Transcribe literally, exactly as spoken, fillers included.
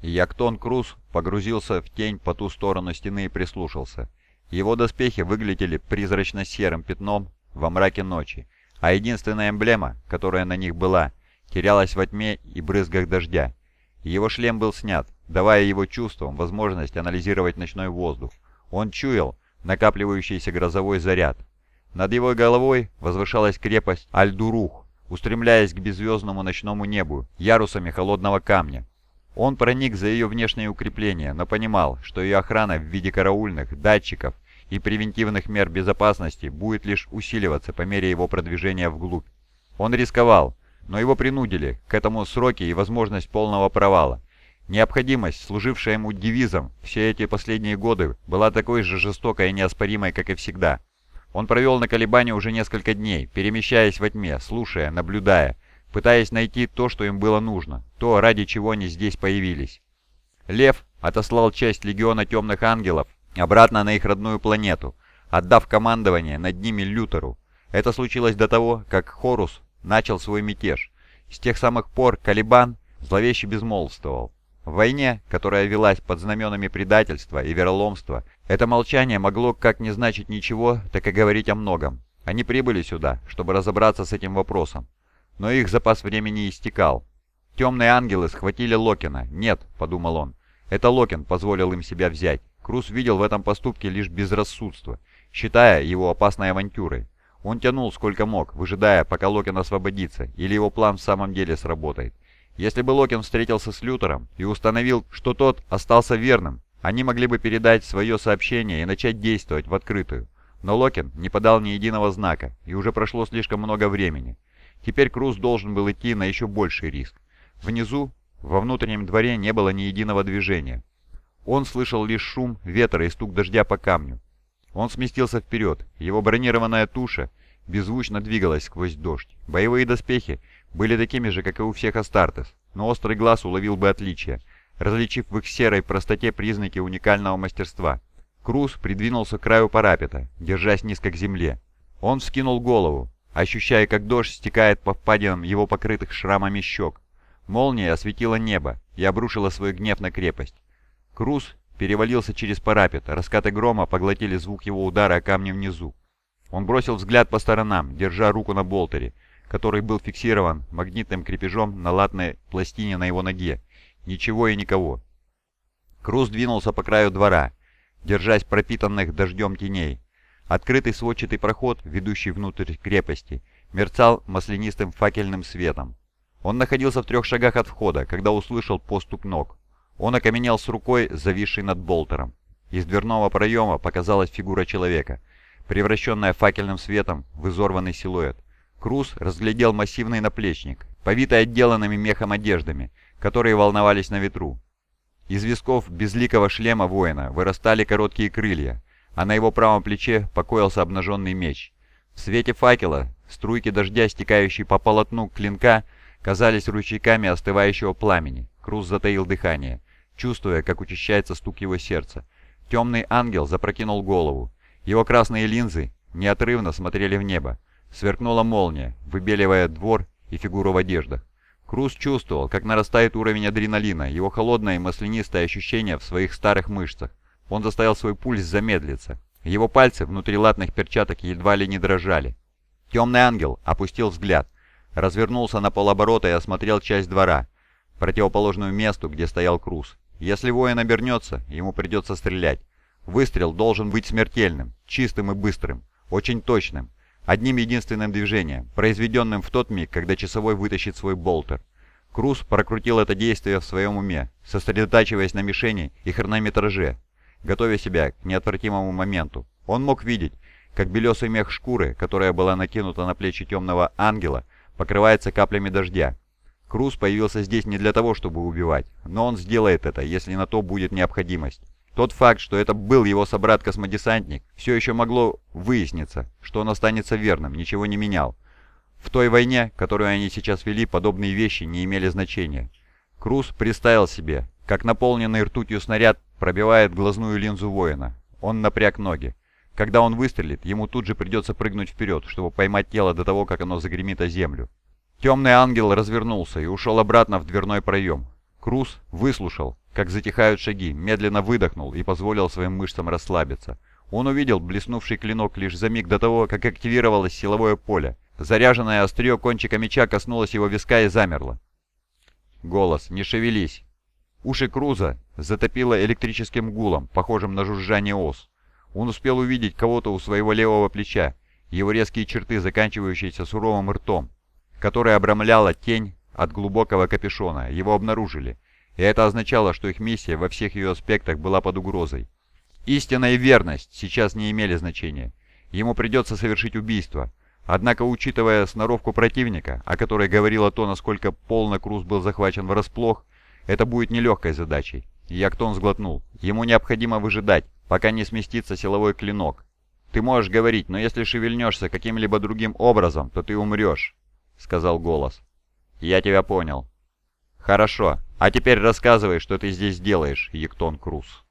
Яктон Круз погрузился в тень по ту сторону стены и прислушался. Его доспехи выглядели призрачно-серым пятном во мраке ночи, а единственная эмблема, которая на них была, терялась во тьме и брызгах дождя. Его шлем был снят, давая его чувствам возможность анализировать ночной воздух. Он чуял накапливающийся грозовой заряд. Над его головой возвышалась крепость Аль-Дурух, устремляясь к беззвездному ночному небу ярусами холодного камня. Он проник за ее внешние укрепления, но понимал, что ее охрана в виде караульных, датчиков и превентивных мер безопасности будет лишь усиливаться по мере его продвижения вглубь. Он рисковал, но его принудили к этому сроки и возможность полного провала. Необходимость, служившая ему девизом все эти последние годы, была такой же жестокой и неоспоримой, как и всегда. Он провел на колебании уже несколько дней, перемещаясь во тьме, слушая, наблюдая, пытаясь найти то, что им было нужно, то, ради чего они здесь появились. Лев отослал часть легиона темных ангелов обратно на их родную планету, отдав командование над ними Лютеру. Это случилось до того, как Хорус начал свой мятеж. С тех самых пор Калибан зловеще безмолвствовал. В войне, которая велась под знаменами предательства и вероломства, это молчание могло как не значить ничего, так и говорить о многом. Они прибыли сюда, чтобы разобраться с этим вопросом. Но их запас времени истекал. Темные ангелы схватили Локина. «Нет», — подумал он, — «это Локин позволил им себя взять». Круз видел в этом поступке лишь безрассудство, считая его опасной авантюрой. Он тянул сколько мог, выжидая, пока Локин освободится, или его план в самом деле сработает. Если бы Локин встретился с Лютером и установил, что тот остался верным, они могли бы передать свое сообщение и начать действовать в открытую. Но Локин не подал ни единого знака, и уже прошло слишком много времени. Теперь Круз должен был идти на еще больший риск. Внизу, во внутреннем дворе, не было ни единого движения. Он слышал лишь шум ветра и стук дождя по камню. Он сместился вперед, его бронированная туша беззвучно двигалась сквозь дождь. Боевые доспехи были такими же, как и у всех Астартес, но острый глаз уловил бы отличия, различив в их серой простоте признаки уникального мастерства. Круз придвинулся к краю парапета, держась низко к земле. Он вскинул голову, ощущая, как дождь стекает по впадинам его покрытых шрамами щек. Молния осветила небо и обрушила свой гнев на крепость. Круз перевалился через парапет, раскаты грома поглотили звук его удара о камни внизу. Он бросил взгляд по сторонам, держа руку на болтере, который был фиксирован магнитным крепежом на латной пластине на его ноге. Ничего и никого. Круз двинулся по краю двора, держась пропитанных дождем теней. Открытый сводчатый проход, ведущий внутрь крепости, мерцал маслянистым факельным светом. Он находился в трех шагах от входа, когда услышал поступ ног. Он окаменел с рукой, зависшей над болтером. Из дверного проема показалась фигура человека, превращенная факельным светом в изорванный силуэт. Круз разглядел массивный наплечник, повитый отделанными мехом одеждами, которые волновались на ветру. Из висков безликого шлема воина вырастали короткие крылья, а на его правом плече покоился обнаженный меч. В свете факела струйки дождя, стекающие по полотну клинка, казались ручейками остывающего пламени. Круз затаил дыхание, чувствуя, как учащается стук его сердца. Темный ангел запрокинул голову. Его красные линзы неотрывно смотрели в небо. Сверкнула молния, выбеливая двор и фигуру в одеждах. Круз чувствовал, как нарастает уровень адреналина, его холодное и маслянистое ощущение в своих старых мышцах. Он заставил свой пульс замедлиться. Его пальцы внутри латных перчаток едва ли не дрожали. Темный ангел опустил взгляд, развернулся на полоборота и осмотрел часть двора, противоположную месту, где стоял Круз. Если воин обернется, ему придется стрелять. Выстрел должен быть смертельным, чистым и быстрым, очень точным, одним единственным движением, произведенным в тот миг, когда часовой вытащит свой болтер. Круз прокрутил это действие в своем уме, сосредотачиваясь на мишени и хронометраже, готовя себя к неотвратимому моменту. Он мог видеть, как белесый мех шкуры, которая была накинута на плечи темного ангела, покрывается каплями дождя. Круз появился здесь не для того, чтобы убивать, но он сделает это, если на то будет необходимость. Тот факт, что это был его собрат-космодесантник, все еще могло выясниться, что он останется верным, ничего не менял. В той войне, которую они сейчас вели, подобные вещи не имели значения. Круз представил себе, как наполненный ртутью снаряд пробивает глазную линзу воина. Он напряг ноги. Когда он выстрелит, ему тут же придется прыгнуть вперед, чтобы поймать тело до того, как оно загремит о землю. Темный ангел развернулся и ушел обратно в дверной проем. Круз выслушал, как затихают шаги, медленно выдохнул и позволил своим мышцам расслабиться. Он увидел блеснувший клинок лишь за миг до того, как активировалось силовое поле. Заряженное острие кончика меча коснулось его виска и замерло. Голос: «Не шевелись!» Уши Круза затопило электрическим гулом, похожим на жужжание ос. Он успел увидеть кого-то у своего левого плеча, его резкие черты, заканчивающиеся суровым ртом, который обрамляла тень от глубокого капюшона. Его обнаружили, и это означало, что их миссия во всех ее аспектах была под угрозой. Истина и верность сейчас не имели значения. Ему придется совершить убийство. Однако, учитывая сноровку противника, о которой говорило то, насколько полно Круз был захвачен врасплох, это будет нелегкой задачей. Яктон сглотнул. Ему необходимо выжидать, пока не сместится силовой клинок. «Ты можешь говорить, но если шевельнешься каким-либо другим образом, то ты умрешь», — сказал голос. «Я тебя понял». «Хорошо. А теперь рассказывай, что ты здесь делаешь, Яктон Круз».